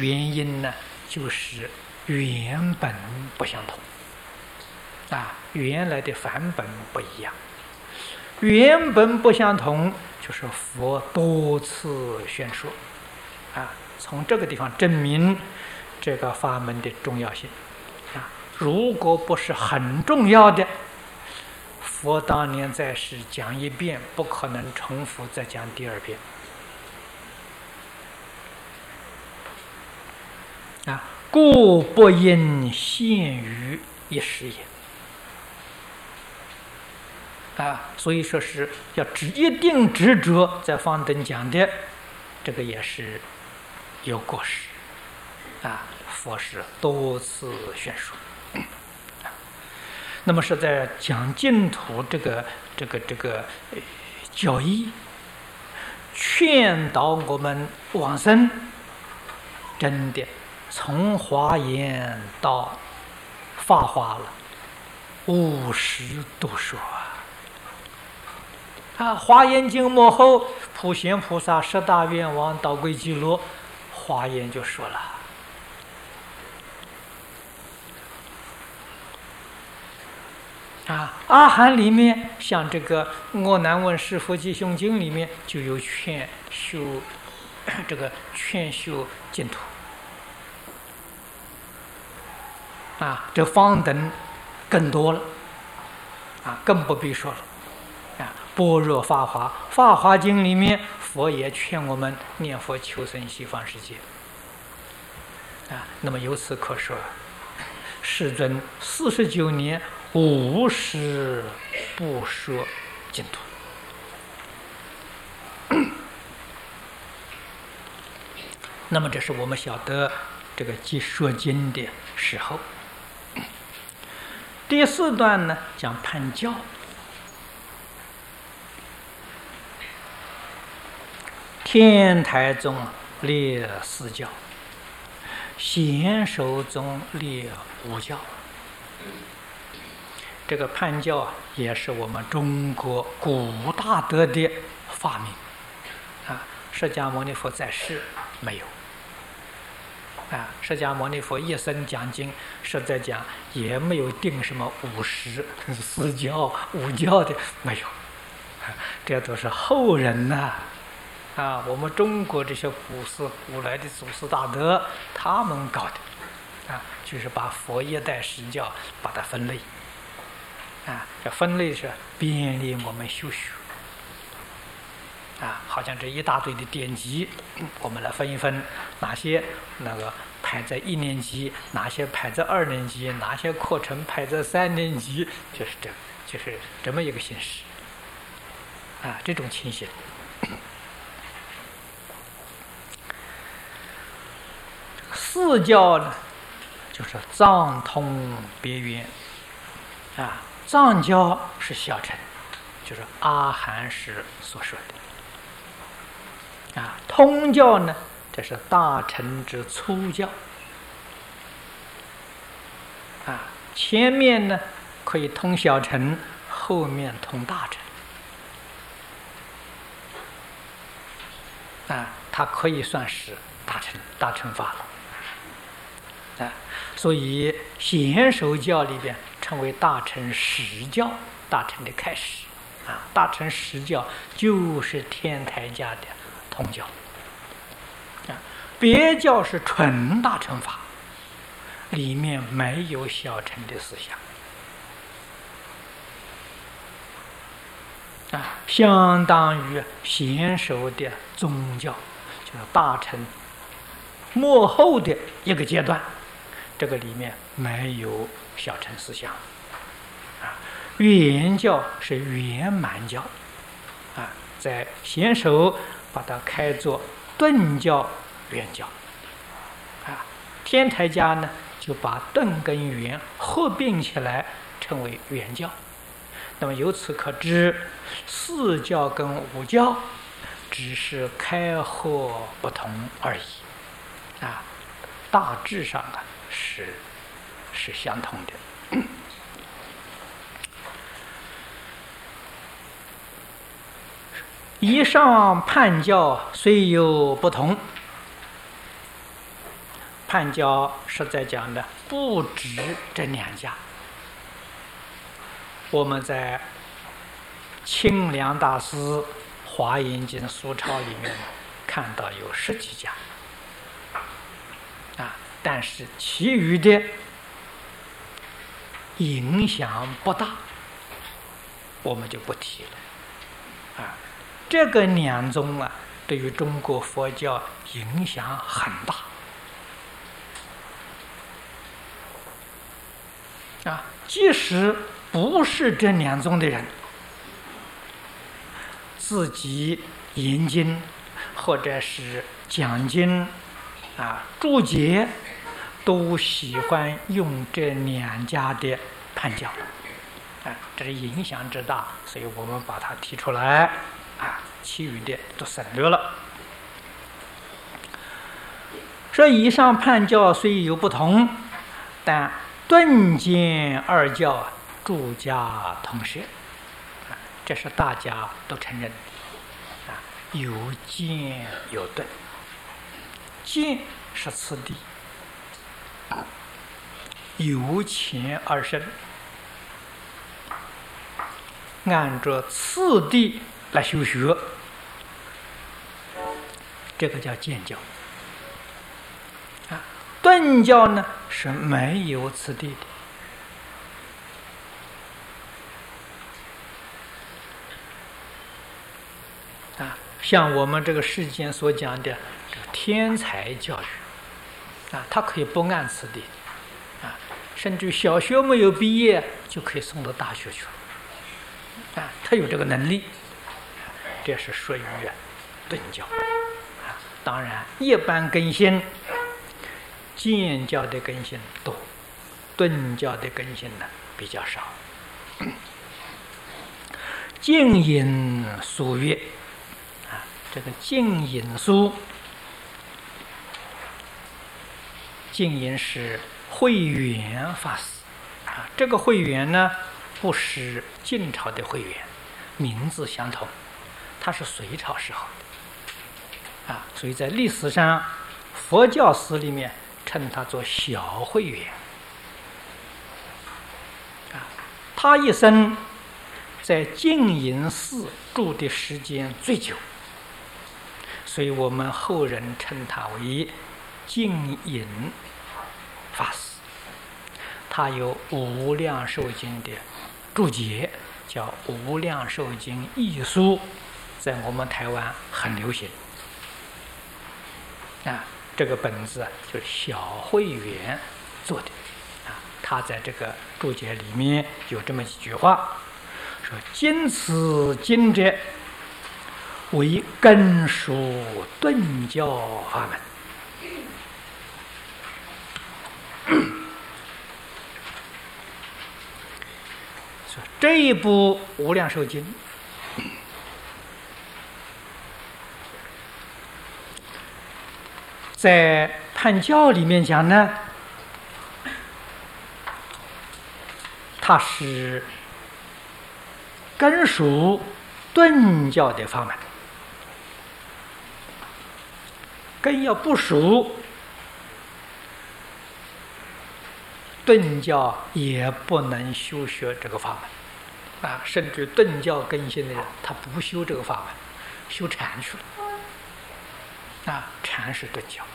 原因呢，就是原本不相同原来的梵本不一样。原本不相同，就是佛多次宣说从这个地方证明这个法门的重要性如果不是很重要的，佛当年在世讲一遍，不可能重复再讲第二遍故不应限于一时也所以说是要一定执着在方等讲的，这个也是有过失佛是多次宣说那么是在讲净土这个教义，劝导我们往生，真的从华严到法华了50多说华严经末后，普贤菩萨十大愿王导归极乐，华严就说了阿含里面，像这个阿难问师父吉凶经里面就有劝修净土这方等更多了更不必说了般若法华经里面，佛也劝我们念佛求生西方世界那么由此可说，世尊49年无时不说净土那么这是我们晓得这个说经的时候。第4段呢，讲判教。天台宗列4教，显首宗列5教。这个判教也是我们中国古大德的发明释迦牟尼佛在世没有释迦牟尼佛一生讲经，实在讲也没有定什么54教5教的，没有这都是后人我们中国这些古来的祖师大德他们搞的就是把佛一代10教把它分类这分类是便利我们修学好像这一大堆的典籍，我们来分一分，哪些排在1年级，哪些排在2年级，哪些课程排在3年级，就是这么一个形式这种情形。4教呢，就是藏通别圆藏教是小乘，就是阿含师所说的通教呢，这是大乘之粗教前面呢可以通小乘，后面通大乘它可以算是大乘法了所以显首教里边称为大乘10教，大乘的开始大乘10教就是天台家的通教别教是纯大乘法，里面没有小乘的思想相当于显首的宗教，就是大乘末后的一个阶段，这个里面没有小乘思想圆教是圆满教在显首把它开作顿教圆教天台家呢就把顿跟圆合并起来称为圆教。那么由此可知4教跟5教只是开合不同而已大致上是相同的以上判教虽有不同， 判教实在讲的不止这2家。我们在清凉大师《华严经疏钞》里面看到有10几家，但是其余的影响不大，我们就不提了。这个2宗对于中国佛教影响很大。即使不是这2宗的人，自己研经或者是讲经注解，都喜欢用这2家的判教。这是影响之大，所以我们把它提出来，其余的都省略了。说以上判教虽有不同，但顿渐2教诸家同学，这是大家都承认的。有渐有顿，渐是次第，由浅而深，按照次第来修学，这个叫渐教。顿教呢是没有次第的。像我们这个世间所讲的天才教育，它可以不按次第，甚至小学没有毕业就可以送到大学去了，他有这个能力，这是属于顿教。当然，一般根性，渐教的根性多，顿教的根性呢比较少。净隐疏月，这个净隐疏，净隐是慧远法师这个慧远呢不是晋朝的慧远，名字相同，他是隋朝时候的所以在历史上佛教史里面称他做小慧远他一生在净隐寺住的时间最久，所以我们后人称他为净隐法师。他有《无量寿经》的注解，叫《无量寿经译书》，在我们台湾很流行这个本子就是小慧远做的他在这个注解里面有这么几句话，说今此经者为根属顿教法门。这一部《无量寿经》在判教里面讲呢，它是根属顿教的法门。根要不熟，顿教也不能修学这个法门甚至顿教根性的人，他不修这个法门，修禅去了禅是顿教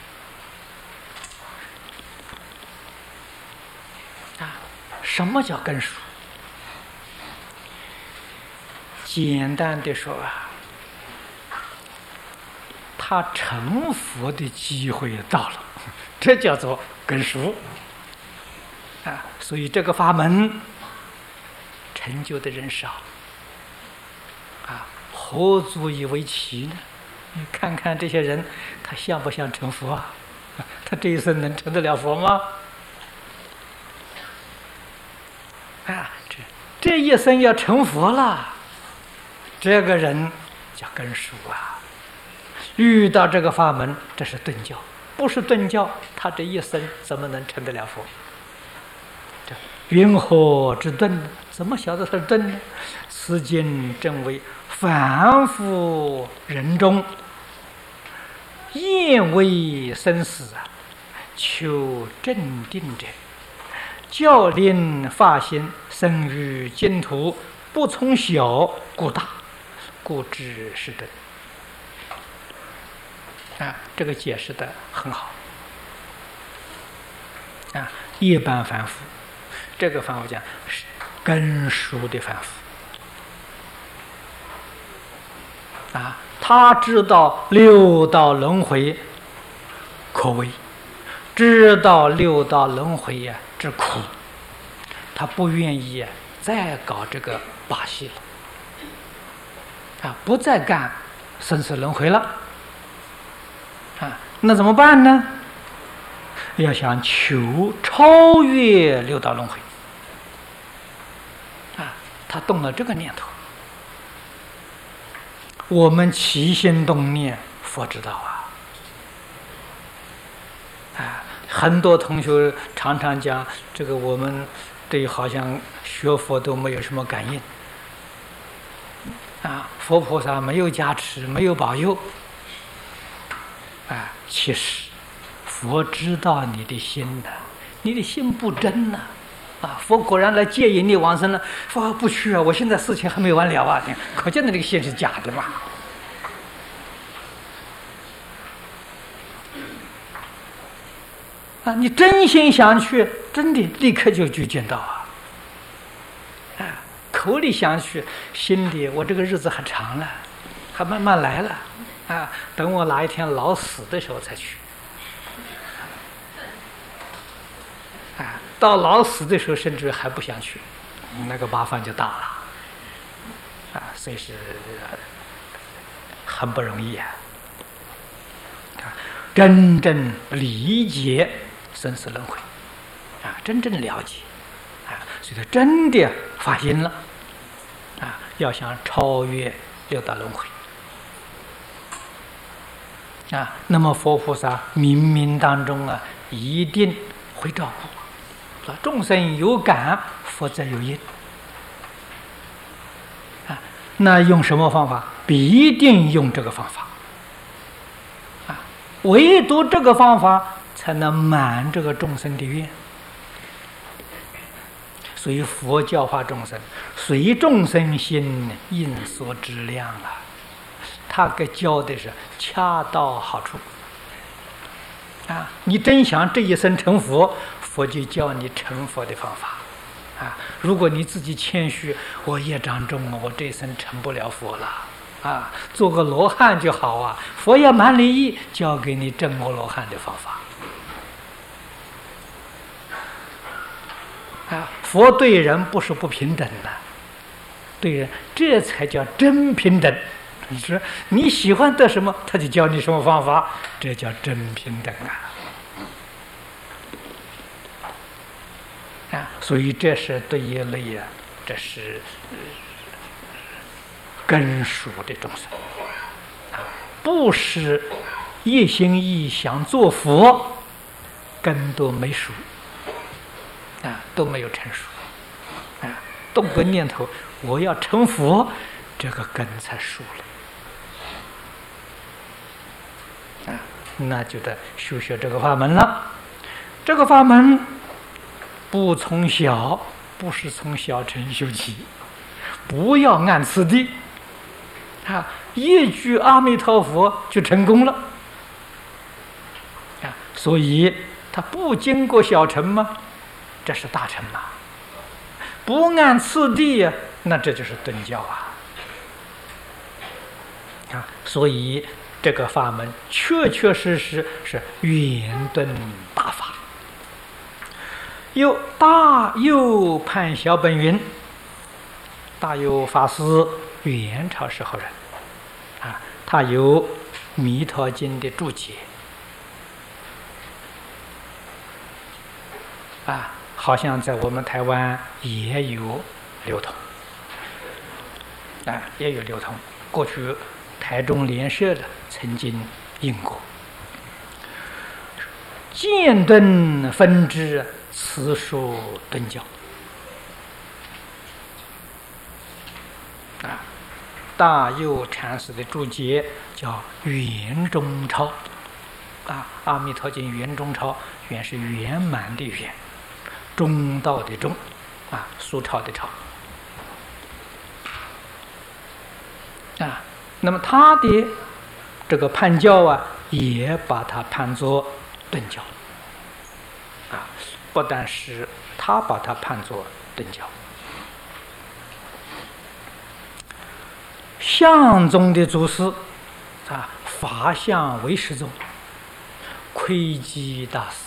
什么叫根熟？简单的说他成佛的机会到了，这叫做根熟所以这个法门成就的人少何足以为奇呢？你看看这些人，他像不像成佛他这一生能成得了佛吗？这一生要成佛了，这个人叫根熟遇到这个法门，这是顿教，不是顿教，他这一生怎么能成得了佛？这云何之顿？怎么晓得他是顿呢？此经正为凡夫人中厌为生死求正定者，教令发心，生于净土，不从小故大，故知是真。这个解释的很好。一般凡夫，这个凡夫讲是根熟的凡夫。他知道六道轮回可畏，知道六道轮回之苦，他不愿意再搞这个把戏了，不再干生死轮回了。那怎么办呢？要想求超越六道轮回，他动了这个念头。我们起心动念，佛知道很多同学常常讲，这个我们对好像学佛都没有什么感应，佛菩萨没有加持，没有保佑，其实佛知道你的心的，你的心不真呐，佛果然来接引你往生了。佛不去我现在事情还没完了可见的这个心是假的嘛。你真心想去，真的立刻就见到口里想去，心里我这个日子还长了，还慢慢来了等我哪一天老死的时候才去到老死的时候甚至还不想去，那个麻烦就大了所以是很不容易真正理解生死轮回真正了解所以他真的发心了要想超越六道轮回那么佛菩萨冥冥当中一定会照顾众生有感，佛则有因那用什么方法？必定用这个方法唯独这个方法才能满这个众生的愿。所以佛教化众生，随众生心，应所知量他给教的是恰到好处你真想这一生成佛，佛就教你成佛的方法如果你自己谦虚，我业障重我这一生成不了佛了做个罗汉就好佛也蛮利益，教给你证阿罗汉的方法佛对人不是不平等的，对人这才叫真平等。你说你喜欢得什么，他就教你什么方法，这叫真平等所以这是对一类这是根熟的众生不是一心一意想做佛，根都没熟都没有成熟动个念头我要成佛，这个根才熟了那就得修学这个法门了。这个法门不从小，不是从小乘修起，不要按次第一句阿弥陀佛就成功了所以他不经过小乘吗？这是大乘嘛。不按次第那这就是顿教所以这个法门确确实实是圆顿大法。有大佑判小本云，大佑法师元朝时候人他有《弥陀经》的注解好像在我们台湾也有流通也有流通。过去台中联社的曾经印过渐顿分支慈属顿教大佑禅师的注解叫圆中抄阿弥陀经圆中钞，圆是圆满的圆，中道的中，苏钞的钞。那么他的这个判教也把它判作顿教。不但是他把它判作顿教。相宗的祖师法相唯识宗窥基大师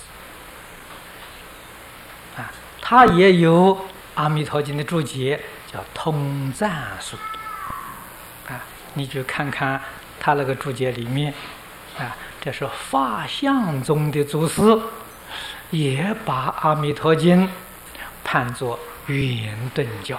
他也有《阿弥陀经》的注解，叫通赞书你去看看他那个注解里面这是法相宗的祖师也把《阿弥陀经》判作圆顿教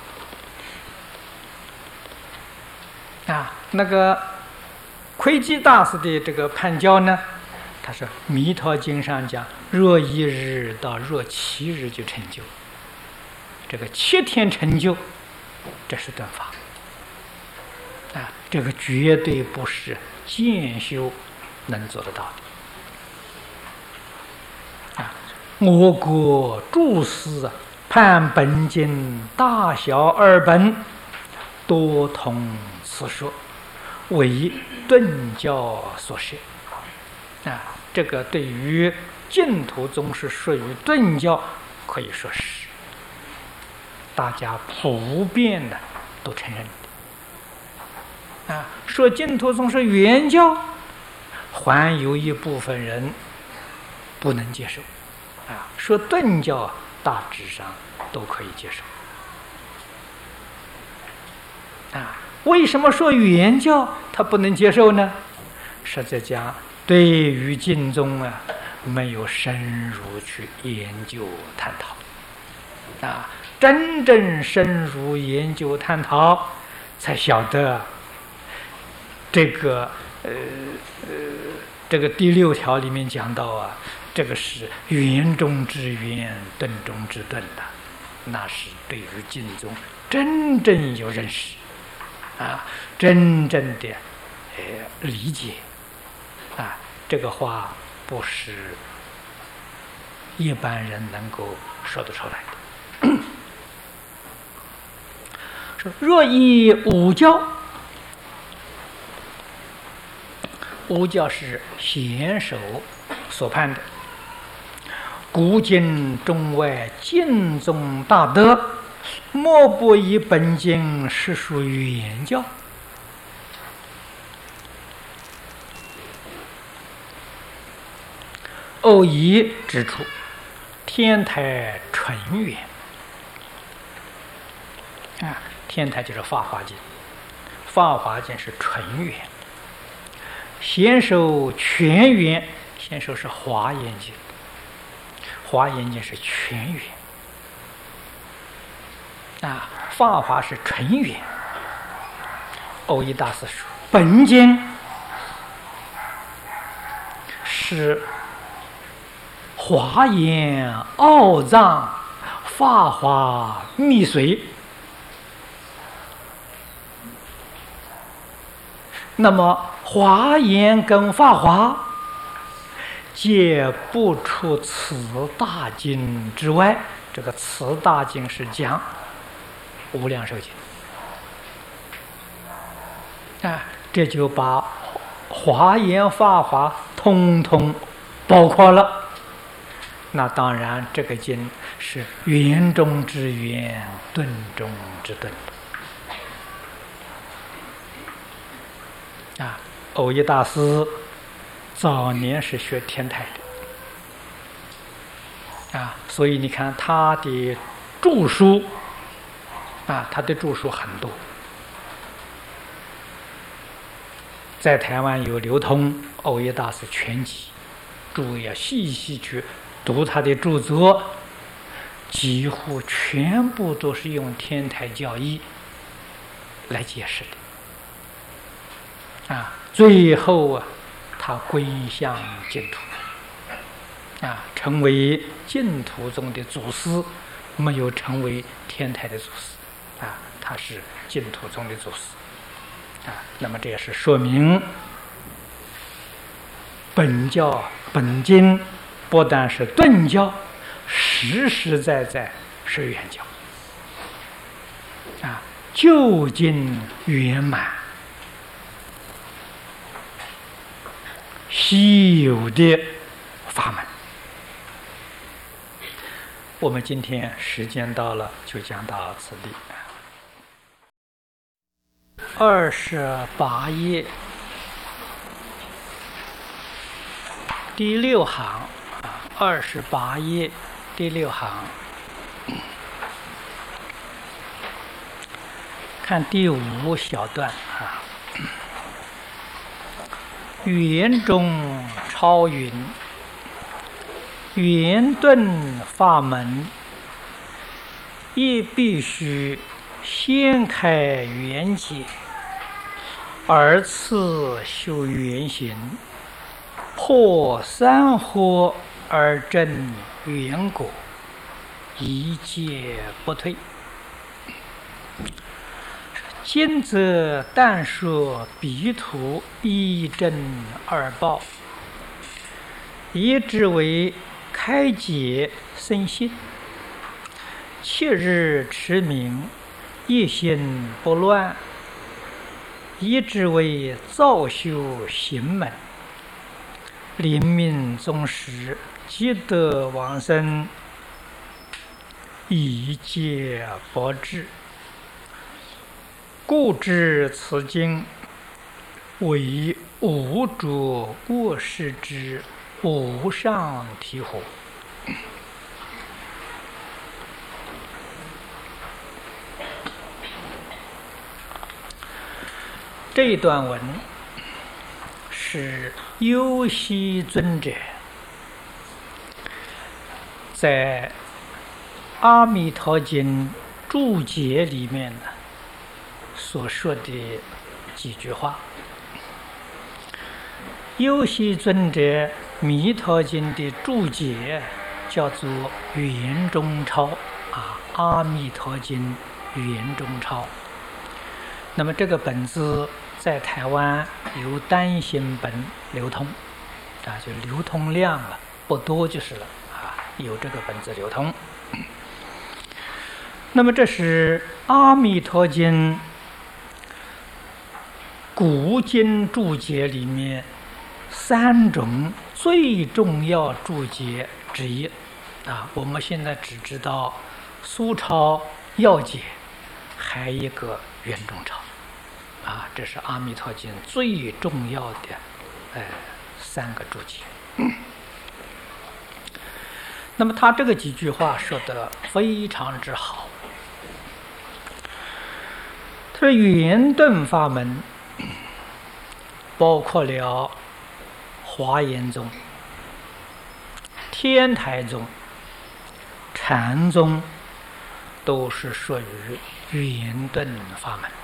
那个窥基大师的这个判教呢，他是《弥陀经》上讲，若1日到若7日就成就，这个7天成就，这是顿法这个绝对不是渐修能做得到的我国注释判本经大小2本多同此说，为顿教所设这个对于净土宗是属于顿教，可以说是大家普遍的都承认说净土宗是圆教，还有一部分人不能接受说顿教大致上都可以接受为什么说圆教他不能接受呢？实在讲，对于净宗没有深入去研究探讨真正深入研究探讨，才晓得这个第6条里面讲到这个是圆中之圆，顿中之顿的，那是对于净宗真正有认识真正的理解这个话不是一般人能够说得出来的说若以五教，五教是贤首所判的，古今中外净宗大德，莫不以本经是属于圆教。偶一之处，天台纯圆天台就是《法华经》，《法华经》是纯圆，贤首全圆，贤首是《华严经》，《华严经》是全圆法华是纯圆。偶一大师说，本经是华严奥藏，法华密髓。那么华严跟法华皆不出此大经之外，这个此大经是讲无量寿经这就把华严法华通通包括了。那当然这个经是圆中之圆，顿中之顿偶一大师早年是学天台的所以你看他的著书他的著书很多，在台湾有流通偶一大师全集，诸位要细细去读他的著作，几乎全部都是用天台教义来解释的最后他归向净土成为净土宗的祖师，没有成为天台的祖师他是净土宗的祖师那么这也是说明本教本经不但是顿教，实实在在是圆教啊，究竟圆满稀有的法门。我们今天时间到了，就讲到此地。28页第6行，28页第6行，看第5小段啊。圆中超云，圆顿法门，亦必须先开圆解，而次修圆行，破三惑而证圆果，一戒不退。今则但说彼土一正二报，一之为开解生信，7日持名，一心不乱；一之为造修行门，临命终时，即得往生，一戒不至。故知此经为无着过失之无上体火。这一段文是幽西尊者在《阿弥陀经》注解里面呢所说的几句话。幽西尊者《弥陀经》的注解叫做圆中钞啊，《阿弥陀经》圆中钞。那么这个本子在台湾由单行本流通啊，就流通量不多就是了啊，有这个本子流通。那么这是《阿弥陀经》古今注解里面3种最重要注解之一啊。我们现在只知道苏钞要解，还有一个圆中钞啊，这是《阿弥陀经》最重要的3个注解。那么他这个几句话说得非常之好。他说圆顿法门包括了华严宗、天台宗、禅宗，都是属于圆顿法门。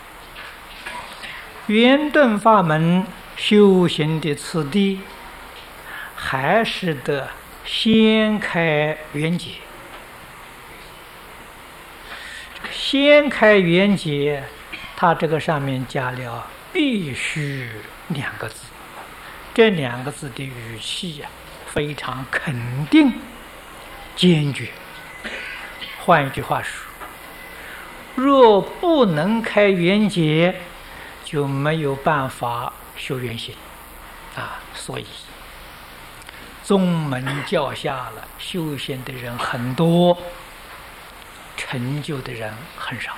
圆顿法门修行的次第，还是得先开圆解。先开圆解，它这个上面加了必须2个字，这2个字的语气非常肯定、坚决。换一句话说，若不能开圆解，就没有办法修圆行啊。所以宗门教下了修行的人很多，成就的人很少。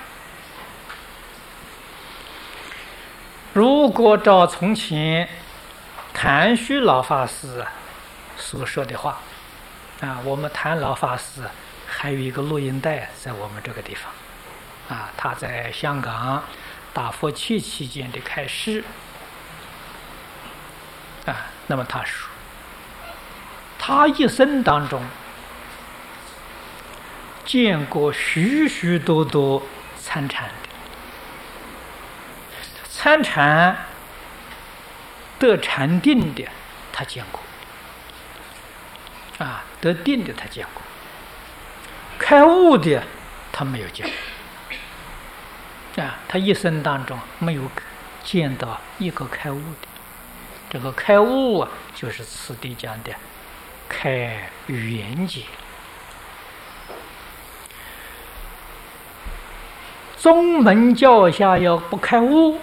如果照从前谭虚老法师所说的话啊，我们谭老法师还有一个录音带在我们这个地方啊，他在香港大佛七期间的开示啊，那么他说，他一生当中见过许许多多参禅的，参禅得禅定的他见过啊，得定的他见过，开悟的他没有见过啊，他一生当中没有见到一个开悟的， 这个开悟啊，就是此地讲的开圆解。宗门教下要不开悟，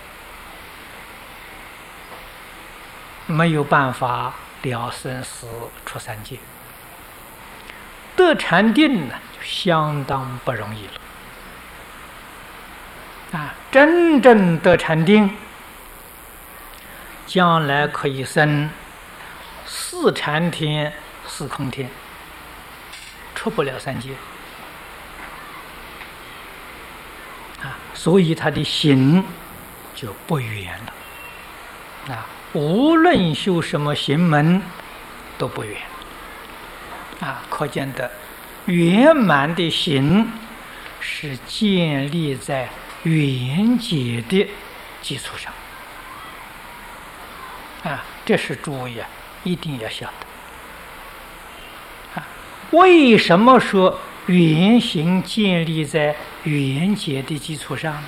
没有办法了生死出三界，得禅定呢，就相当不容易了。真正得禅定，将来可以生四禅天、四空天，出不了三界。所以他的行就不远了。无论修什么行门都不远。可见的圆满的行是建立在圆解的基础上。这是诸位一定要晓得。为什么说圆行建立在圆解的基础上？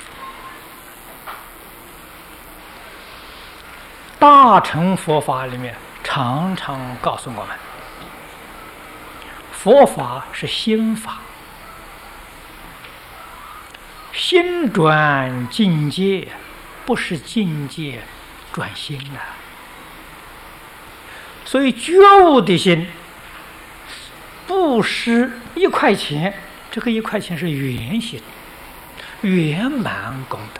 大乘佛法里面常常告诉我们，佛法是心法，心转境界，不是境界转心啊。所以觉悟的心，布施1块钱，这个1块钱是圆行，圆满功德。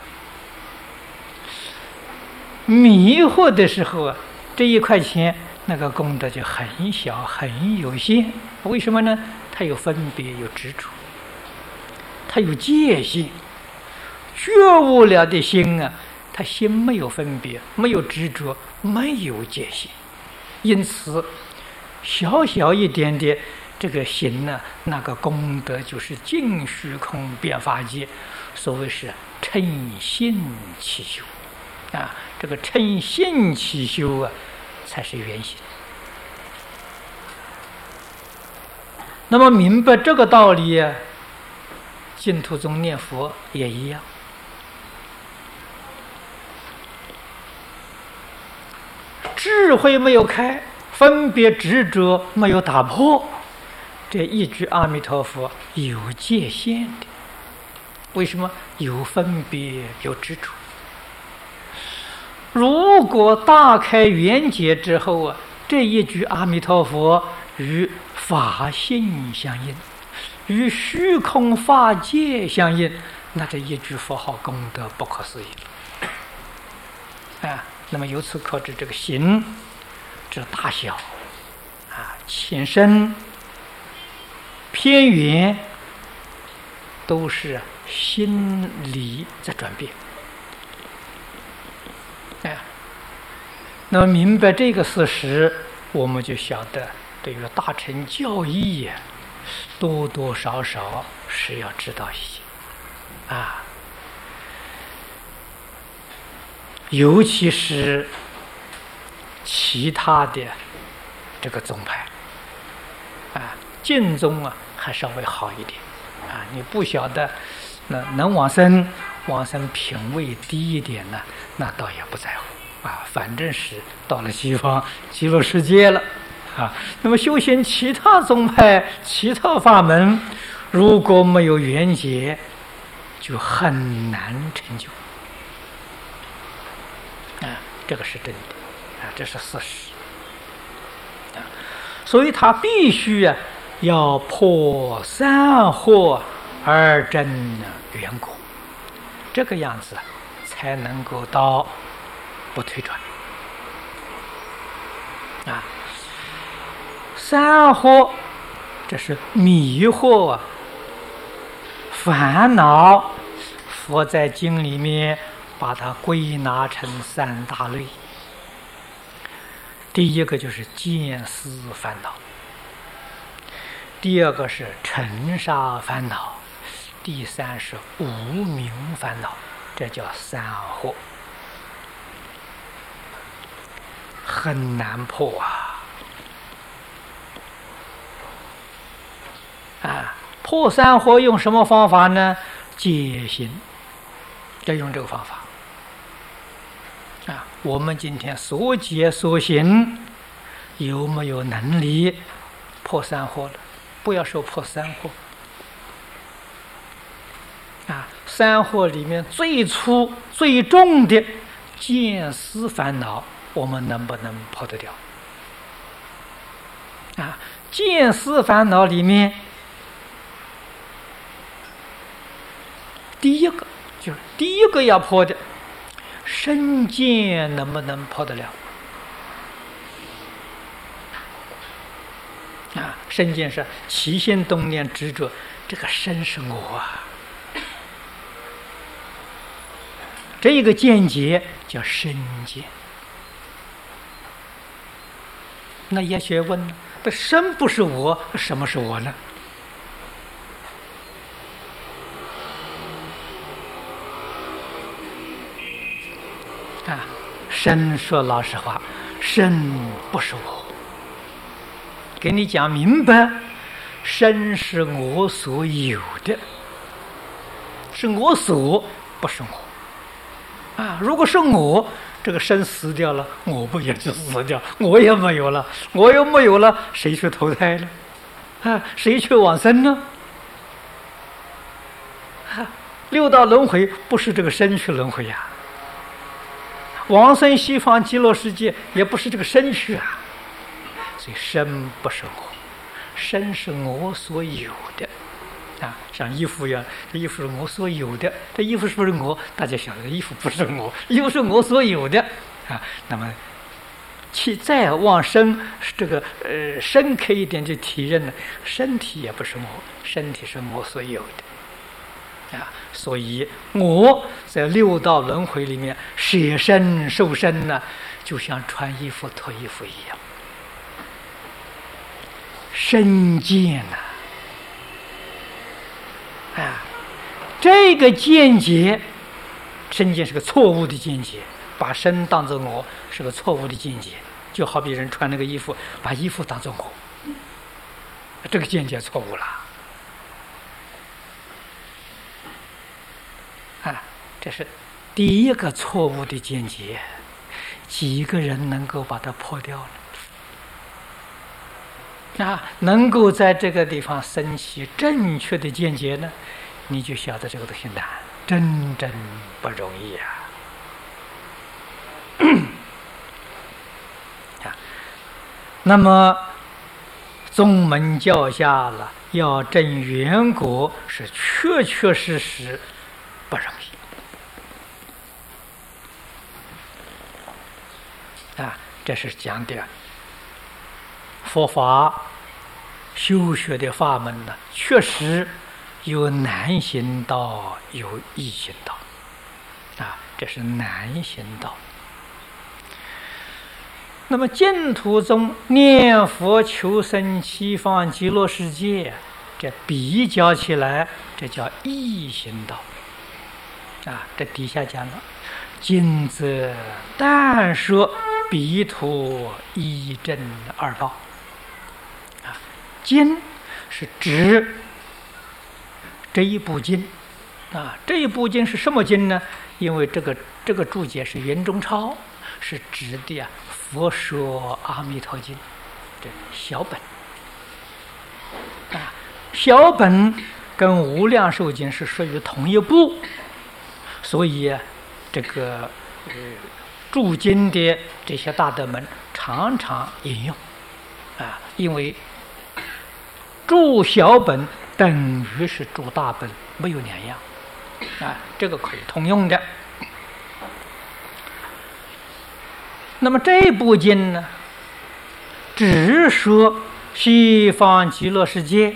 迷惑的时候这1块钱那个功德就很小很有限。为什么呢？它有分别，有执着，它有戒心。觉悟了的心它心没有分别，没有执着，没有戒心，因此小小一点点这个行那个功德就是尽虚空遍法界，所谓是称心起修这个称心起修才是圆行。那么明白这个道理净土宗念佛也一样。智慧没有开，分别执着没有打破，这一句阿弥陀佛有界限的。为什么？有分别，有执着。如果大开圆解之后这一句阿弥陀佛与法性相应，与虚空法界相应，那这一句佛号功德不可思议那么由此可知，这个行这大小浅深偏远都是心理在转变。那么明白这个事实，我们就晓得对于大乘教义多多少少是要知道一些尤其是其他的这个宗派净宗还稍微好一点你不晓得能往生品位低一点呢，那倒也不在乎反正是到了西方极乐世界了那么修行其他宗派其他法门，如果没有圆解，就很难成就这个是真的这是事实所以他必须要破三惑而证圆果，这个样子才能够到不退转三惑这是迷惑烦恼，佛在经里面把它归纳成3大类。第一个就是见思烦恼，第二个是尘沙烦恼，第三是无明烦恼，这叫三惑，很难破破三惑用什么方法呢？戒行，要用这个方法我们今天所见所行有没有能力破三惑了？不要说破三惑啊，三惑里面最粗最重的见思烦恼，我们能不能破得掉？啊，见思烦恼里面，第一个要破的身见，能不能破得了？啊，身见是起心动念执着，这个身是我啊。这一个见解叫身见。那也许问了，这身不是我，什么是我呢？啊，身说老实话，身不是我。给你讲明白，身是我所有的，是我所，不是我。啊，如果是我，这个身死掉了，我不也就死掉？我也没有了，我又没有了，谁去投胎呢？啊，谁去往生呢？啊，六道轮回不是这个身去轮回呀，往生西方极乐世界也不是这个身去啊。所以身不是我，身是我所有的。啊，像衣服一样，这衣服是我所有的，这衣服是不是我？大家晓得，衣服不是我，衣服是我所有的啊。那么，再往深这个深刻一点去体认呢，身体也不是我，身体是我所有的啊。所以我在六道轮回里面舍身受身呢，就像穿衣服脱衣服一样，身见呐。啊，这个见解，身见是个错误的见解，把身当作我是个错误的见解，就好比人穿那个衣服，把衣服当作我，这个见解错误了。啊，这是第一个错误的见解，几个人能够把它破掉了？啊，能够在这个地方升起正确的见解呢，你就晓得这个东西难，真不容易啊！那么宗门教下了，要证圆果是确实不容易啊！这是讲的佛法修学的法门呢，确实有难行道，有易行道啊，这是难行道。那么净土宗念佛求生西方极乐世界，这比较起来，这叫易行道啊。这底下讲了，今则但说彼土一正二报。经是指这一部经啊，这一部经是什么经呢？因为这个注解是圆中抄，是指的佛说阿弥陀经，这小本啊，小本跟无量寿经是属于同一部，所以这个注经的这些大德们常常引用啊，因为注小本等于是注大本，没有两样啊，这个可以通用的。那么这部经呢，只说西方极乐世界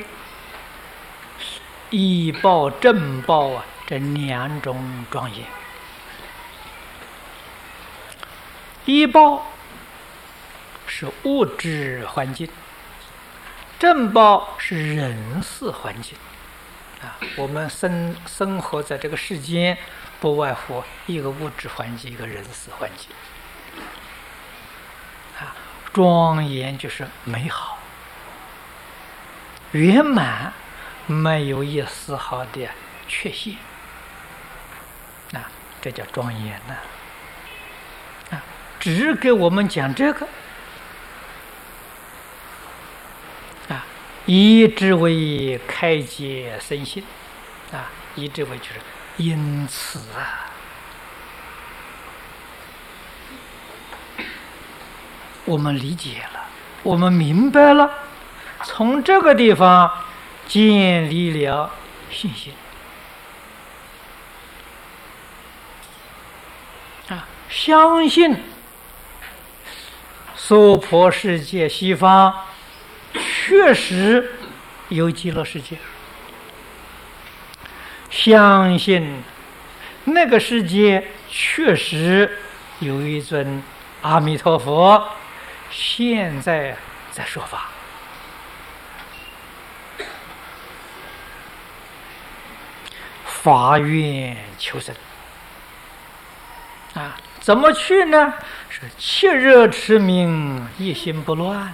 依报正报啊，这两种庄严。依报是物质环境，正报是人事环境啊。我们生活在这个世间，不外乎一个物质环境，一个人事环境啊。庄严就是美好、圆满，没有一丝毫的缺陷啊，这叫庄严呐。 只给我们讲这个啊，以之为开解身心啊，以之为就是因此啊，我们理解了，我们明白了，从这个地方建立了信心啊，相信娑婆世界西方确实有极乐世界，相信那个世界确实有一尊阿弥陀佛现在在说法发愿求生啊，怎么去呢？是切热持名，一心不乱，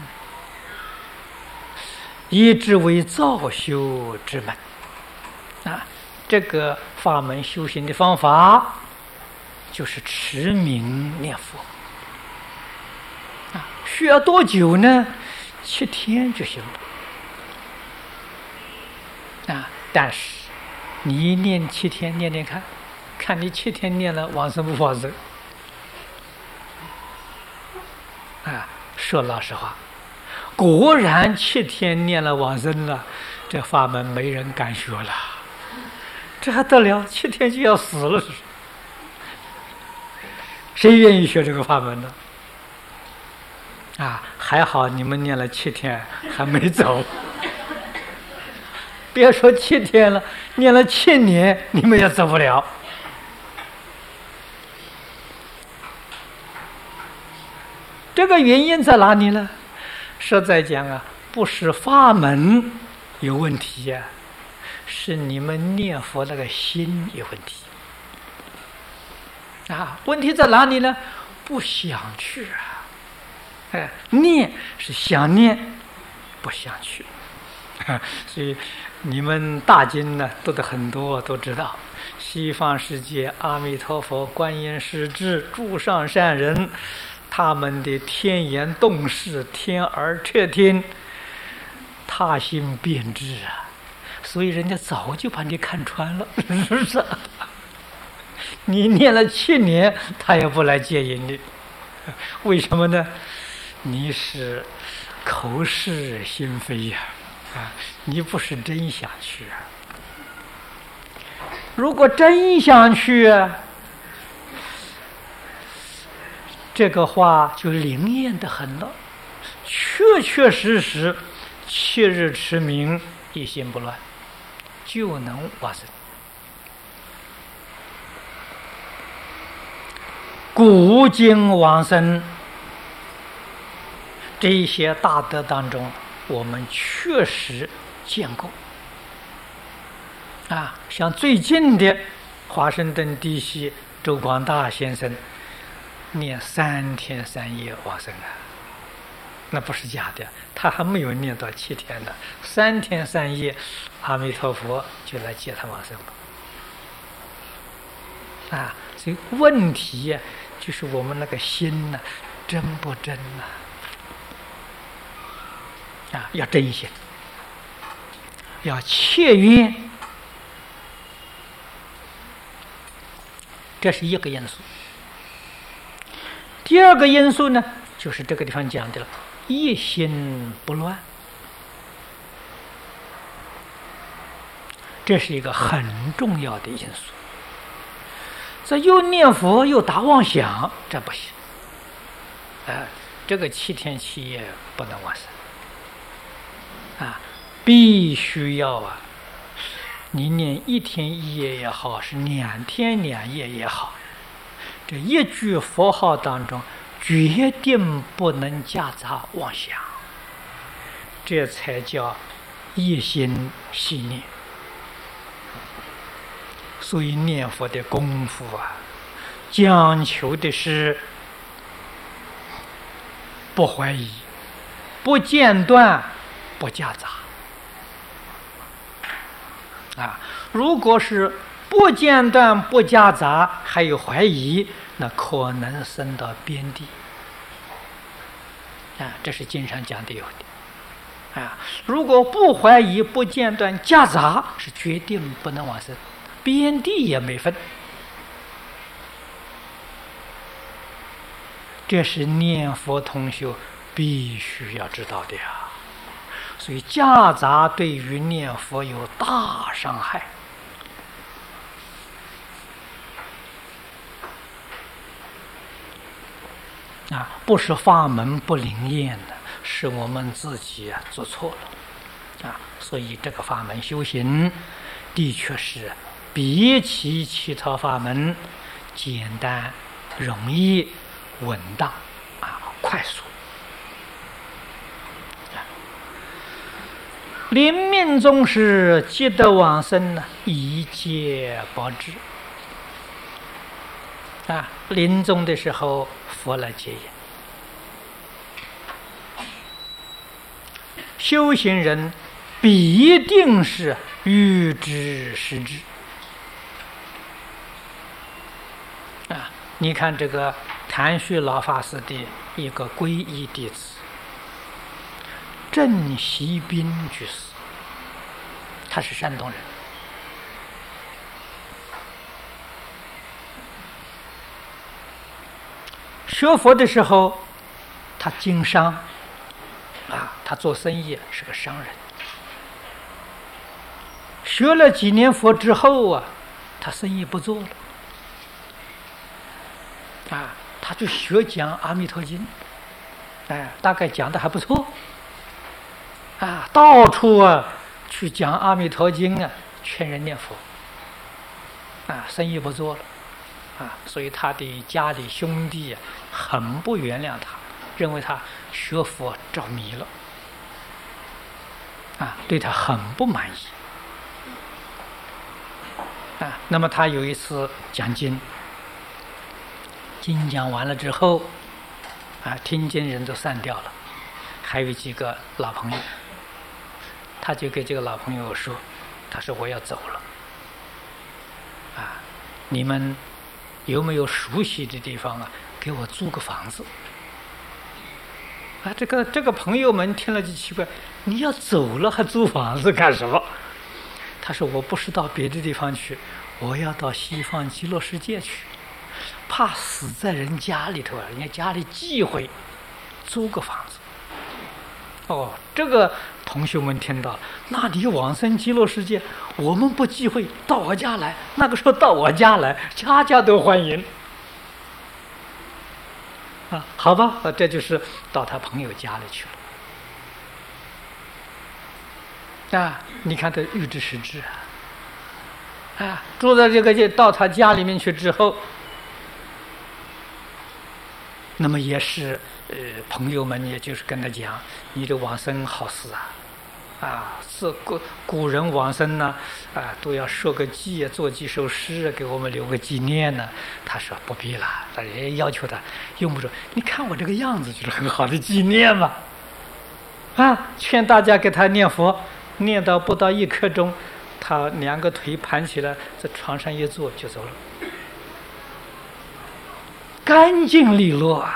以之为造修之门啊。这个法门修行的方法就是持名念佛啊。需要多久呢？7天就行了啊。但是你念7天，念念看，看你7天念了往生不往生啊？说老实话，果然7天念了往生了，这法门没人敢学了，这还得了？7天就要死了，谁愿意学这个法门呢？啊，还好你们念了7天还没走，别说7天了，念了7年你们也走不了。这个原因在哪里呢？实在讲啊，不是法门有问题呀，是你们念佛那个心有问题啊。问题在哪里呢？不想去啊。念是想念，不想去。所以你们大经呢读的很多，都知道西方世界阿弥陀佛、观音师智、诸上善人，他们的天眼洞视、天耳彻听、他心辨知啊，所以人家早就把你看穿了，是不是？你念了7年，他也不来接引你，为什么呢？你是口是心非呀，啊，你不是真想去啊。如果真想去啊，这个话就灵验得很了，确确实实切日持名，一心不乱，就能往生。古今往生这一些大德当中，我们确实见过啊，像最近的华盛顿地西周广大先生念3天3夜往生啊，那不是假的，他还没有念到7天呢，3天3夜，阿弥陀佛就来接他往生了啊。所以问题呀，就是我们那个心呢，真不真呢？啊，要真心，要切愿，这是一个因素。第二个因素呢，就是这个地方讲的了，一心不乱，这是一个很重要的因素。这又念佛又打妄想，这不行。这个7天7夜不能往生。必须要啊！你念1天1夜也好，是2天2夜也好，这一句佛号当中，决定不能夹杂妄想，这才叫一心系念。所以念佛的功夫啊，讲求的是不怀疑、不间断、不夹杂。如果是不间断不夹杂，还有怀疑， 那可能生到边地。这是经上讲的有的。如果不怀疑、不间断、夹杂，是决定不能往生，边地也没分。这是念佛同学必须要知道的呀。所以夹杂对于念佛有大伤害。不是法门不灵验的，是我们自己做错了。所以这个法门修行的确是比起其他法门简单、容易、稳当、快速。临命终时即得往生，一切报之。临终的时候，佛来接引。修行人必定是预知实知。你看这个谭旭老法师的一个皈依弟子郑锡斌居士，他是山东人。学佛的时候，他经商，他做生意是个商人。学了几年佛之后他生意不做了，他就学讲《阿弥陀经》，大概讲的还不错，到处去讲《阿弥陀经》劝人念佛，生意不做了。所以他的家里兄弟很不原谅他，认为他学佛着迷了，对他很不满意。那么他有一次讲经，经讲完了之后，听经人都散掉了，还有几个老朋友，他就给这个老朋友说，他说我要走了，你们有没有熟悉的地方给我租个房子。这个朋友们听了就奇怪，你要走了还租房子干什么？他说我不是到别的地方去，我要到西方极乐世界去，怕死在人家里头，人家家里忌讳，租个房子。这个同学们听到，那你往生极乐世界，我们不忌讳，到我家来。那个时候到我家来，家家都欢迎。好吧，这就是到他朋友家里去了。你看这预知实知住在这个到他家里面去之后，那么也是朋友们也就是跟他讲，你的往生好事是古人往生呢都要设个祭，做几首诗给我们留个纪念呢。他说不必了，人家要求他用不着，你看我这个样子就是很好的纪念嘛。劝大家给他念佛，念到不到1刻钟，他2个腿盘起来，在床上一坐就走了，干净利落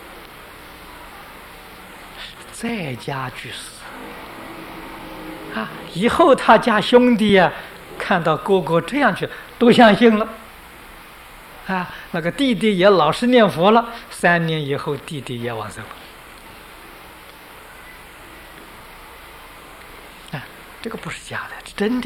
在家居士以后他家兄弟看到哥哥这样去，都相信了那个弟弟也老实念佛了，3年以后弟弟也往生了。这个不是假的，是真的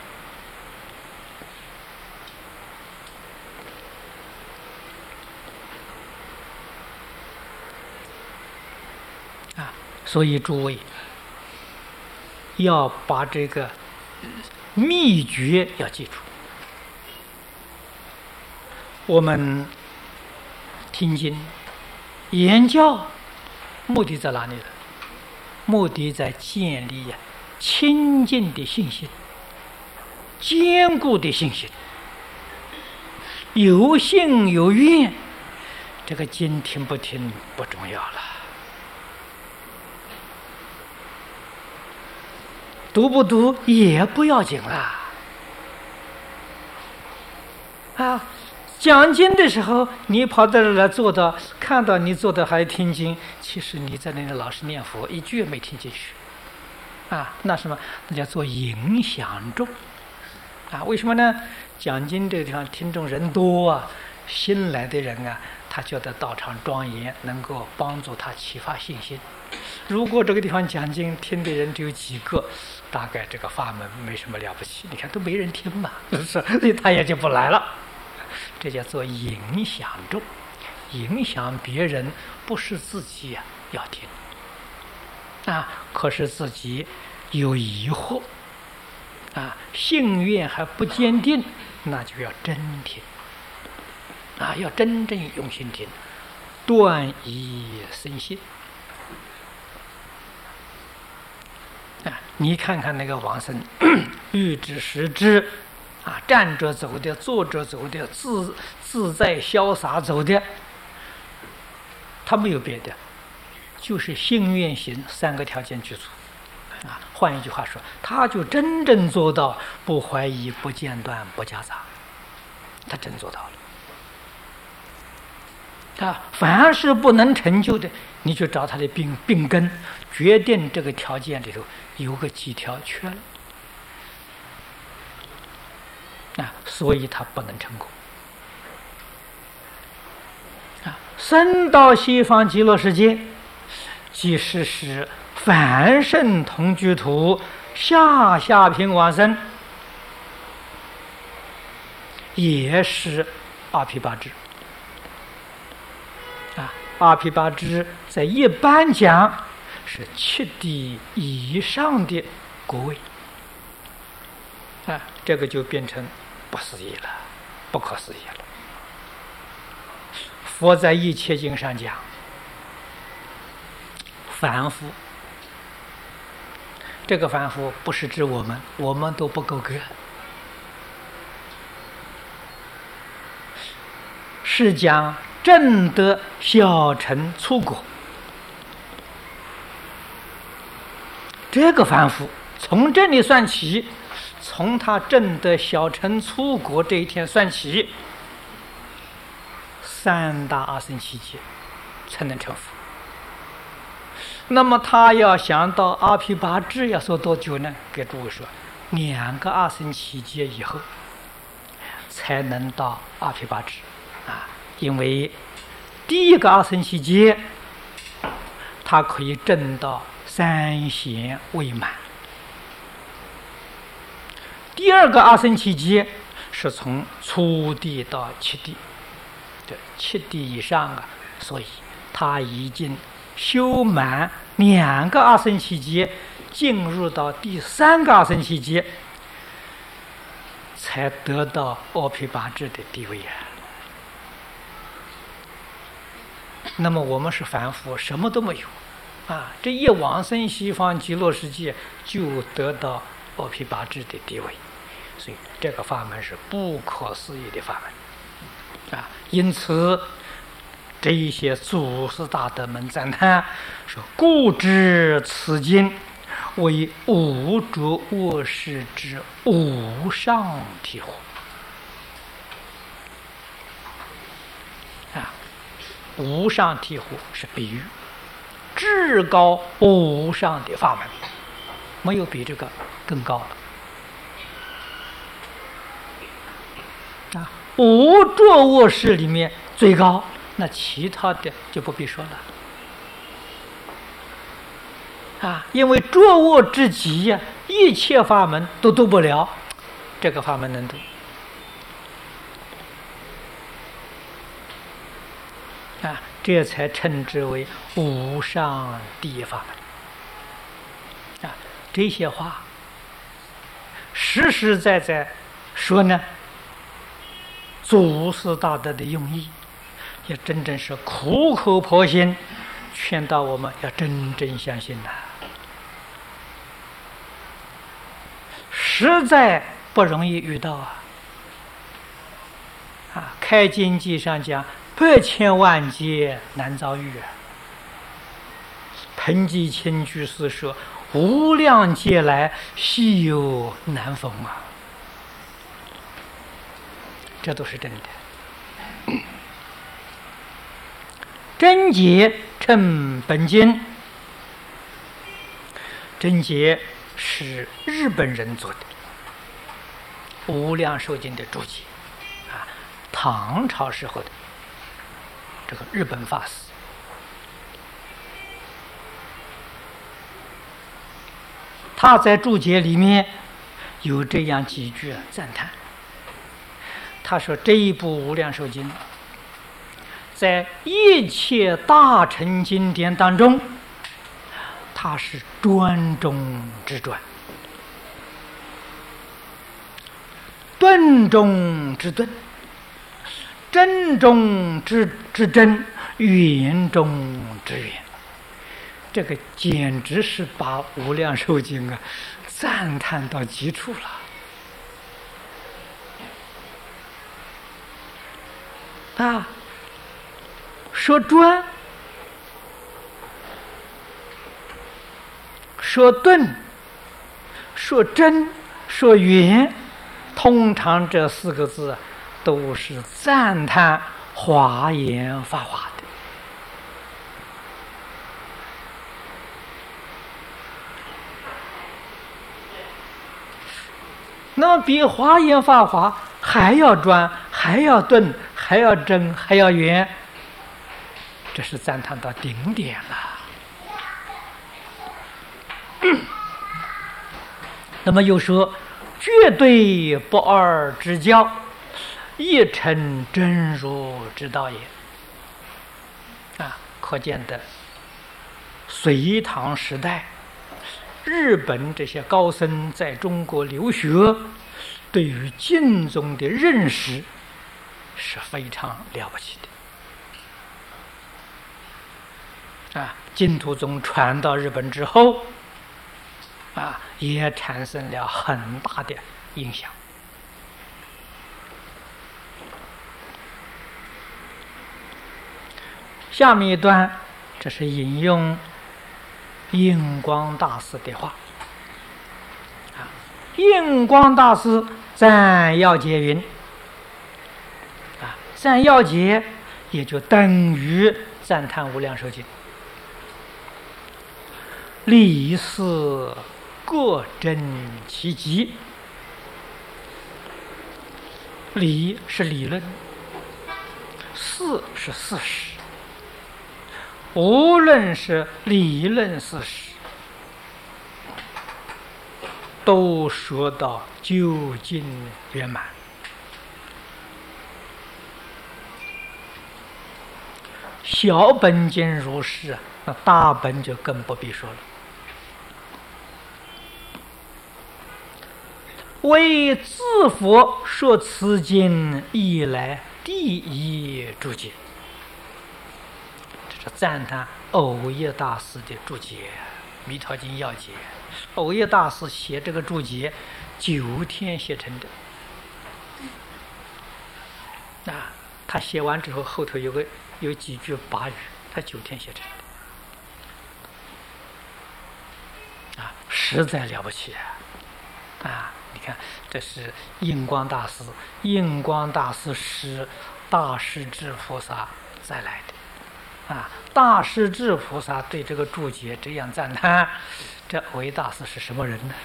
所以诸位要把这个秘诀要记住。我们听经言教目的在哪里呢？目的在建立清净的信心，坚固的信心。有信有愿，这个经听不听不重要了，读不读也不要紧了讲经的时候，你跑到这儿来坐到，看到你坐的还听经，其实你在那里老是念佛，一句也没听进去。那什么？那叫做影响众。为什么呢？讲经这个地方听众人多啊，新来的人啊，他觉得道场庄严，能够帮助他启发信心。如果这个地方讲经听的人只有几个，大概这个法门没什么了不起。你看都没人听嘛，所以他也就不来了。这叫做影响众，影响别人，不是自己要听。可是自己有疑惑，信愿还不坚定，那就要真听，要真正用心听，断疑生信。你看看那个往生，欲知时知，站着走的，坐着走的，自在潇洒走的，他没有别的，就是信愿行三个条件具足。换一句话说，他就真正做到不怀疑、不间断、不夹杂，他真做到了。凡是不能成就的，你去找他的病根，决定这个条件里头有个几条缺了，所以他不能成功。生到西方极乐世界，即使是凡圣同居土，下品往生，也是阿毗跋致。阿毗跋致在一般讲是7地以上的国位，这个就变成不思议了，不可思议了。佛在一切经上讲，凡夫，这个凡夫不是指我们，我们都不够格，是讲证得小乘初果，这个凡夫从这里算起，从他证得小乘初果这一天算起，3大阿僧祇劫才能成佛。那么他要想到阿毗跋致要说多久呢？给诸位说，2个阿僧祇劫以后才能到阿毗跋致因为第一个阿僧祇劫他可以证到3贤未满，第二个阿僧祇劫是从初地到7地，对，7地以上所以他已经修满2个阿僧祇劫，进入到第3个阿僧祇劫，才得到阿毗跋致的地位那么我们是凡夫，什么都没有这一往生西方极乐世界，就得到阿毗跋致的地位，所以这个法门是不可思议的法门因此这一些祖师大德们赞叹说：“故知此经为无着卧室之无上醍醐。”无上醍醐是比喻至高无上的法门，没有比这个更高了无着卧室里面最高，那其他的就不必说了因为着卧之极一切法门都度不了，这个法门能度这才称之为无上第一法门这些话实实在在说呢，祖师大德的用意也真正是苦口婆心劝导我们要真正相信实在不容易遇到开经记上讲百千万劫难遭遇彭基清居士说无量劫来稀有难逢这都是真的真解称本经，真解是日本人做的《无量寿经》的注解，唐朝时候的这个日本法师，他在注解里面有这样几句赞叹。他说这一部《无量寿经》在一切大乘经典当中，它是专中之专，顿中之顿，真中之真，圆中之圆。这个简直是把《无量寿经》赞叹到极处了。说专，说顿，说真，说圆，通常这4个字都是赞叹华严法华的。那么比华严法华还要专，还要顿，还要真，还要圆，这是赞叹到顶点了。那么又说绝对不二之教，一成真如之道也。可见的隋唐时代日本这些高僧在中国留学，对于经宗的认识是非常了不起的。净土宗传到日本之后，也产生了很大的影响。下面一段，这是引用印光大师的话。印光大师赞要解云：赞要解也就等于赞叹无量寿经。理事各证其极，理是理论，事是事实。无论是理论事实，都说到究竟圆满。小本经如是，那大本就更不必说了。为自佛说此经以来第一注解，这是赞叹藕益大师的注解《弥陀经要解》。藕益大师写这个注解9天写成的。他写完之后，后头有几句法语，他9天写成的。实在了不起你看，这是印光大师，印光大师是大势至菩萨再来的。大势至菩萨对这个注解这样赞叹，这藕益大师是什么人呢？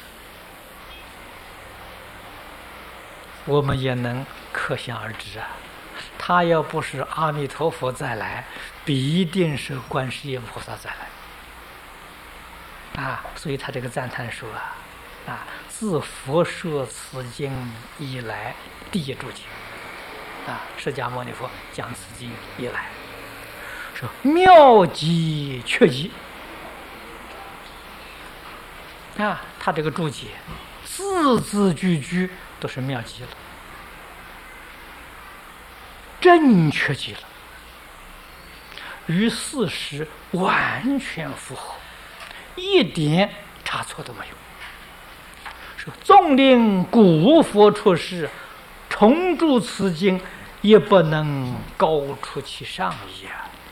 我们也能可想而知他要不是阿弥陀佛再来，必定是观世音菩萨再来。所以他这个赞叹说自佛说此经以来第一注解。释迦牟尼佛讲此经以来，说妙极确极。他这个注解字字句句都是妙极了，正确极了，与事实完全符合，一点差错都没有。说纵令古佛出世，重注此经，也不能高出其上也。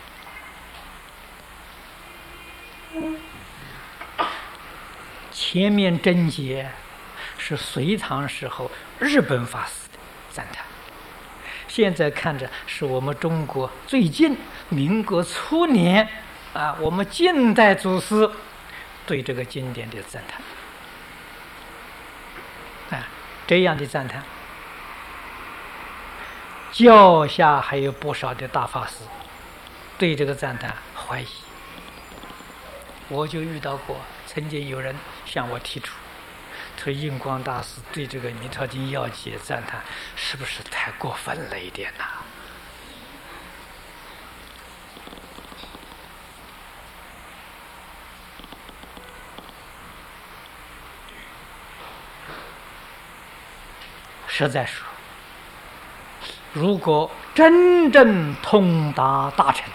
前面真解是隋唐时候日本法师的赞叹， 现在看着是我们中国最近民国初年我们近代祖师对这个经典的赞叹这样的赞叹，脚下还有不少的大法师对这个赞叹怀疑。我就遇到过，曾经有人向我提出，说印光大师对这个《弥陀经要解》赞叹是不是太过分了一点呐？实在说，如果真正通达大乘，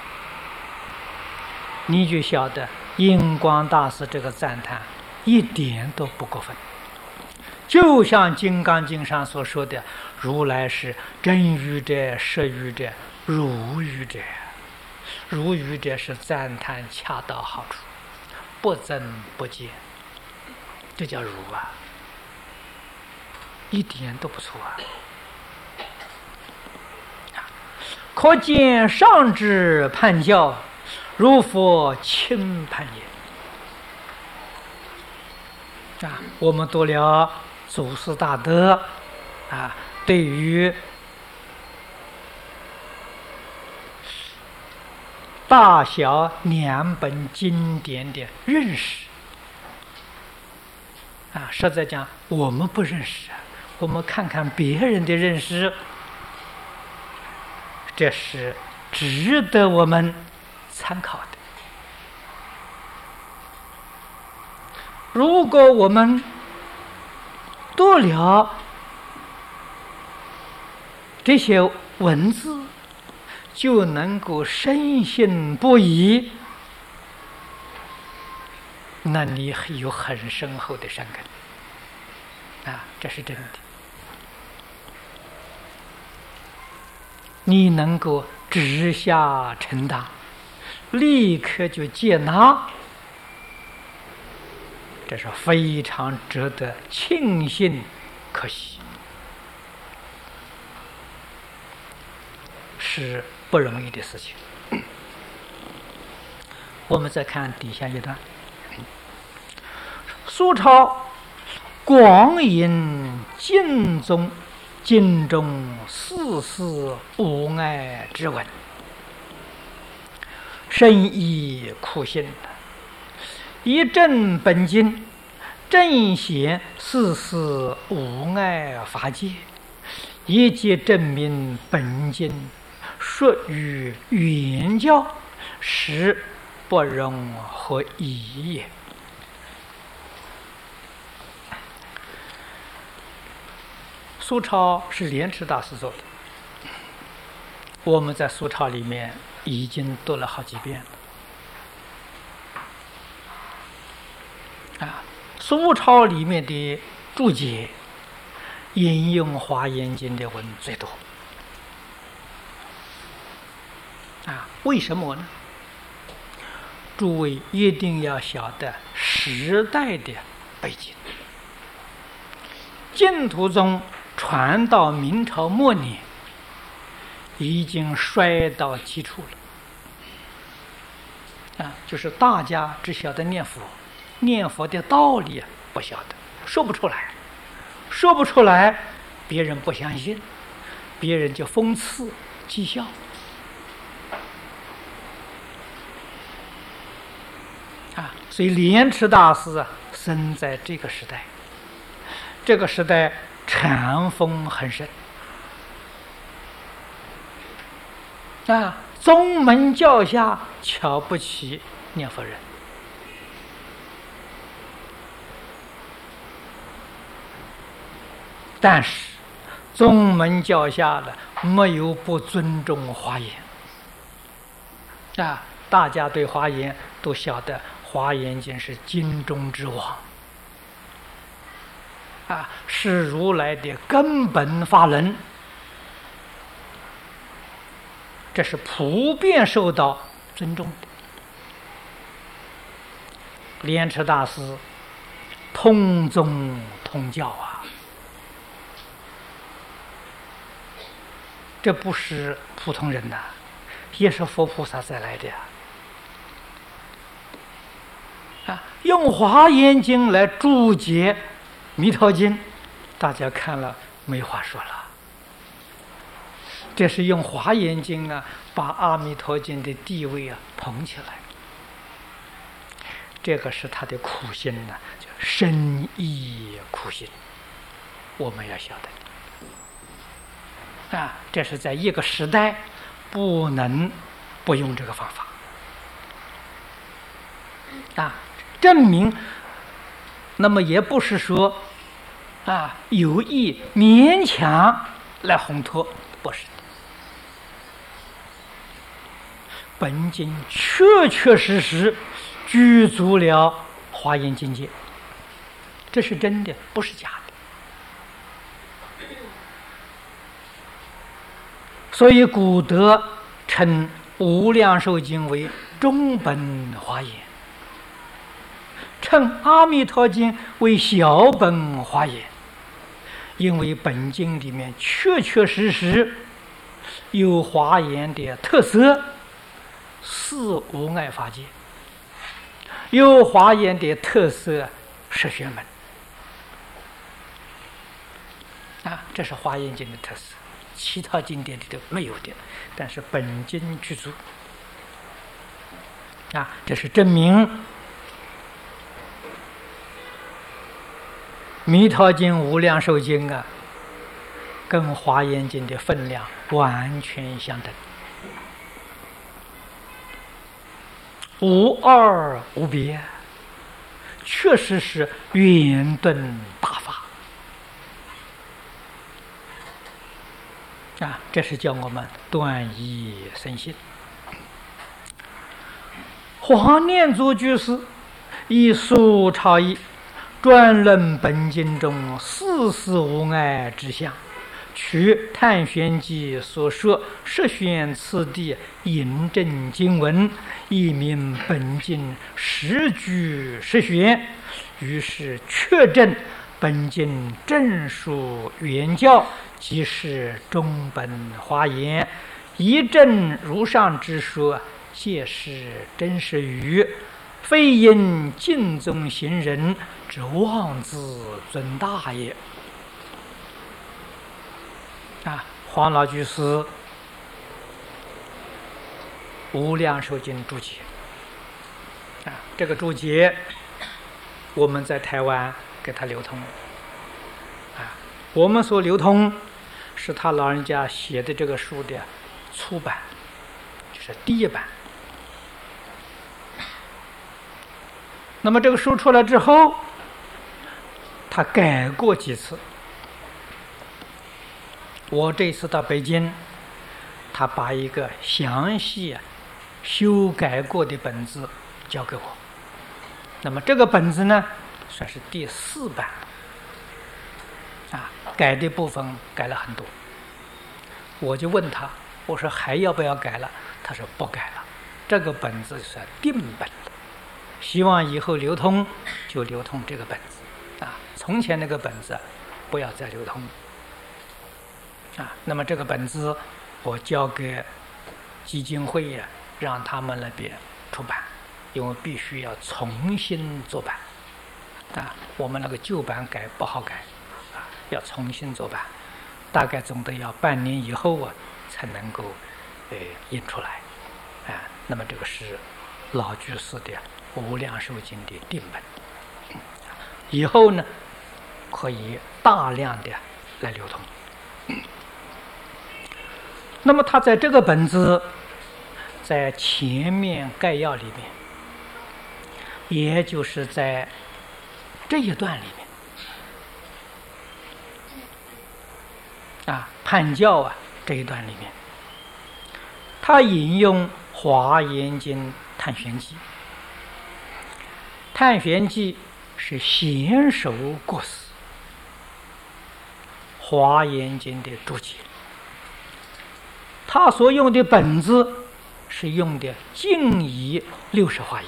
你就晓得印光大师这个赞叹一点都不过分。就像《金刚经》上所说的，如来是真语者、实语者、如语者。如语者是赞叹恰到好处，不增不减，这叫如一点都不错可见上至判教，如佛轻判也。我们读了祖师大德对于大小两本经典的认识实在讲我们不认识我们看看别人的认识，这是值得我们参考的。如果我们读了这些文字就能够深信不疑，那你有很深厚的善根这是真的。你能够直下承担，立刻就接纳，这是非常值得庆幸可喜，是不容易的事情。我们再看底下一段，苏超广引经中世事无碍之文，深意苦心，以正本经，正显世事无碍法界，以皆证明本经说与原教，实不容合疑也。苏超是莲池大师做的，我们在苏超里面已经读了好几遍了苏超里面的注解引用华严经的文最多为什么呢？诸位一定要晓得时代的背景，净土宗传到明朝末年，已经衰到基础了就是大家只晓得念佛，念佛的道理不晓得，说不出来，别人不相信，别人就讽刺讥笑所以莲池大师生在这个时代，这个时代禅风很盛宗门教下瞧不起念佛人，但是宗门教下的没有不尊重华严大家对华严都晓得，华严经是经中之王是如来的根本法轮，这是普遍受到尊重的。莲池大师通宗通教这不是普通人呐，也是佛菩萨再来的呀。用《华严经》来注解《弥陀经》，大家看了没话说了。这是用《华严经》把《阿弥陀经》的地位捧起来。这个是他的苦心叫深意苦心，我们要晓得。这是在一个时代不能不用这个方法。证明，那么也不是说有意勉强来烘托，不是的。本经确确实实具足了华严境界，这是真的，不是假的。所以古德称《无量寿经》为中本华严，称《阿弥陀经》为小本华严，因为本经里面确确实实有华严的特色，四无碍法界，有华严的特色，十玄门。这是华严经的特色，其他经典里头没有的，但是本经具足。这是证明《弥陀经》《无量寿经》跟《华严经》的分量完全相等，无二无别，确实是圆顿大法。这是叫我们断疑生信。黄念祖居士以苏超义专论本经中四事无碍之相，取《探玄记》所说十玄次第引证经文，以明本经实具十玄，于是确证本经正属原教，即是中本华严，一正如上之说，皆是真实语，非因尽宗行人之妄自尊大也。黄老居士《无量寿经》注解，这个注解我们在台湾给他流通。我们所流通是他老人家写的这个书的初版，就是第一版。那么这个书出来之后，他改过几次。我这次到北京，他把一个详细修改过的本子交给我。那么这个本子呢，算是第4版。改的部分改了很多。我就问他，我说还要不要改了？他说不改了，这个本子是定本了。希望以后流通就流通这个本子从前那个本子不要再流通那么这个本子我交给基金会让他们那边出版，因为必须要重新做版我们那个旧版改不好改要重新做版，大概总得要半年以后才能够印出来那么这个是老居士的无量寿经的定本，以后呢可以大量的来流通。那么他在这个本子在前面概要里面，也就是在这一段里面判教这一段里面，他引用《华严经·探玄记》。探玄记是贤首过世，《华严经》的注解。他所用的本子是用的净仪60华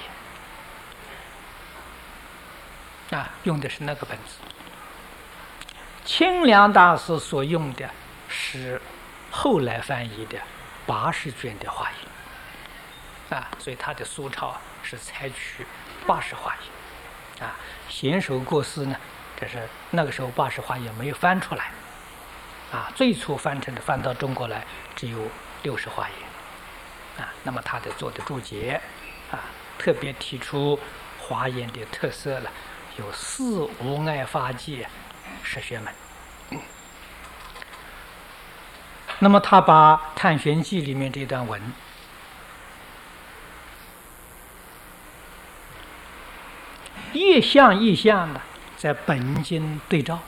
严用的是那个本子。清凉大师所用的是后来翻译的80卷的华严所以他的苏钞是采取80华严贤首过世呢，这是那个时候80华严没有翻出来最初翻到中国来只有60华严那么他的做的注解特别提出华严的特色了，有4无碍法界10学门。那么他把《探玄记》里面这段文一项一项的在本经对照，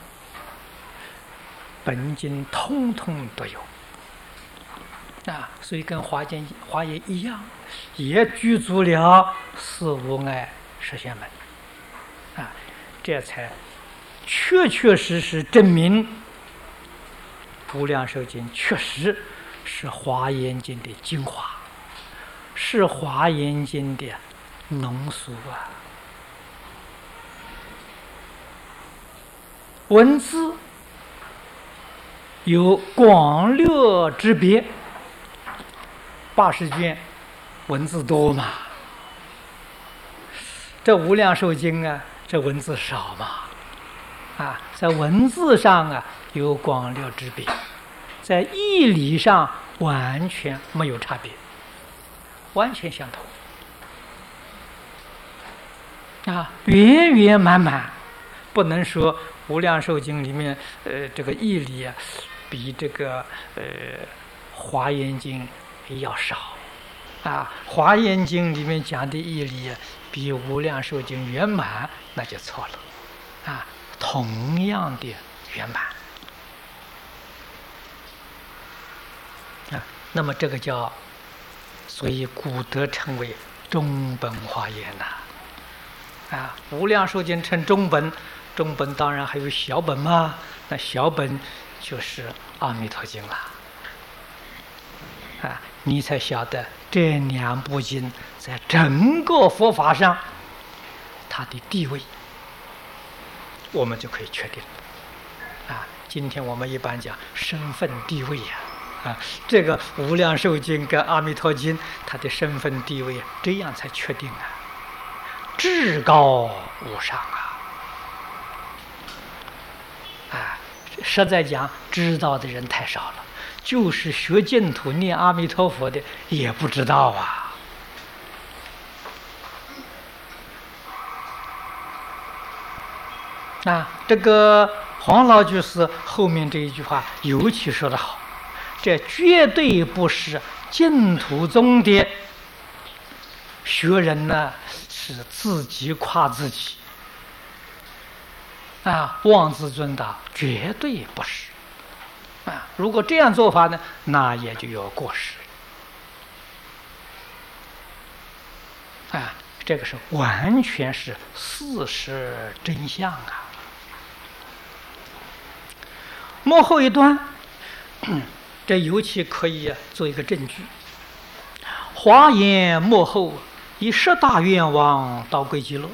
本经通通都有所以跟华严一样，也具足了4无碍10学门这才确确实实证明无量寿经确实是华严经的精华，是华严经的浓缩文字有广略之别，80卷文字多嘛，这无量寿经这文字少嘛在文字上有广略之别，在义理上完全没有差别，完全相同圆圆满满。不能说无量寿经里面这个义理比这个华严经要少华严经里面讲的义理比无量寿经圆满，那就错了同样的圆满那么这个叫，所以古德称为中本华严无量寿经称中本，中本当然还有小本嘛，那小本就是阿弥陀经了你才晓得这2部经在整个佛法上它的地位，我们就可以确定今天我们一般讲身份地位这个无量寿经跟阿弥陀经它的身份地位这样才确定至高无上实在讲知道的人太少了，就是学净土念阿弥陀佛的也不知道这个黄老居士后面这一句话尤其说得好，这绝对不是净土宗的学人是自己夸自己妄自尊大，绝对不是如果这样做法呢，那也就有过失这个是完全是事实真相末后一段这尤其可以做一个证据。华严末后以10大愿望到归极乐，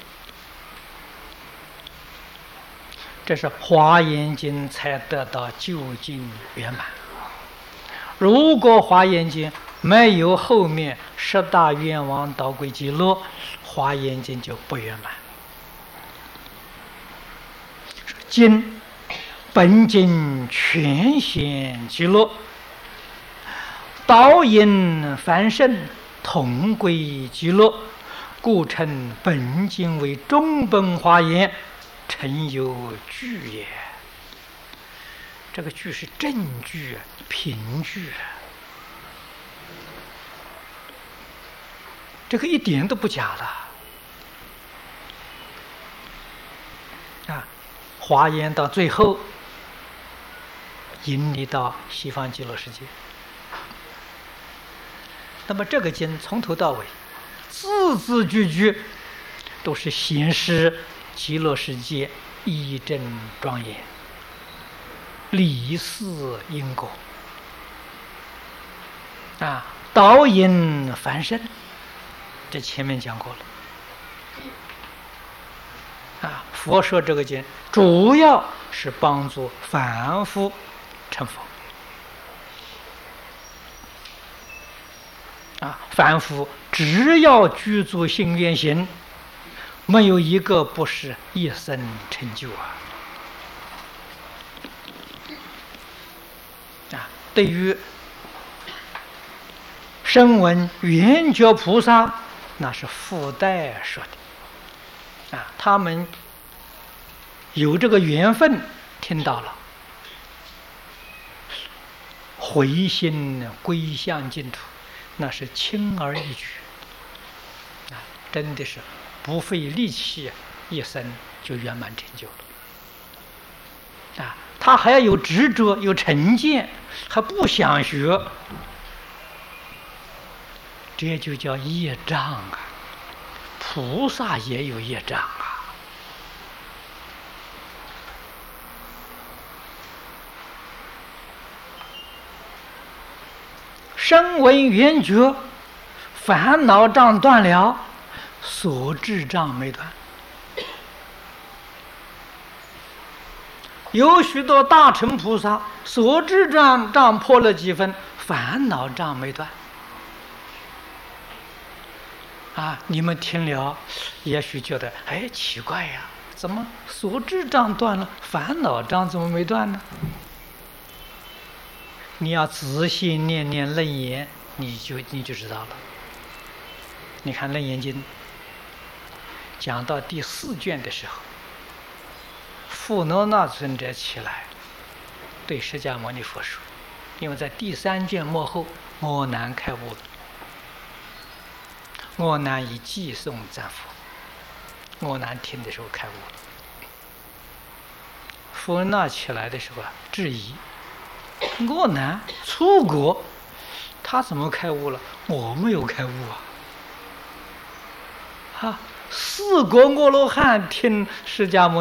这是华严经才得到究竟圆满。如果华严经没有后面10大愿望到归极乐，华严经就不圆满。经本经全显极乐，导引凡圣同归极乐，故称本经为中本华严，诚有据也。这个据是证据凭据这个一点都不假了华严到最后引你到西方极乐世界。那么这个经从头到尾字字句句都是显示极乐世界义正庄严，理事因果导引凡圣，这前面讲过了佛说这个经主要是帮助凡夫成佛凡夫只要具足信愿行，没有一个不是一生成就对于声闻缘觉菩萨，那是附带说的他们有这个缘分听到了，回心归向净土，那是轻而易举真的是不费力气，一生就圆满成就了他还要有执着，有成见，还不想学，这就叫业障菩萨也有业障声闻缘觉，烦恼障断了，所知障没断。有许多大乘菩萨，所知障破了几分，烦恼障没断你们听了也许觉得奇怪呀，怎么所知障断了，烦恼障怎么没断呢？你要仔细念念楞严，你就知道了。你看楞严经讲到第4卷的时候，富罗那尊者起来对释迦牟尼佛说，因为在第3卷末后，阿难开悟了，阿难以偈颂赞佛，阿难听的时候开悟了。富罗那起来的时候质疑，阿难出国，他怎么开悟了？我没有开悟4国阿罗汉听释迦牟尼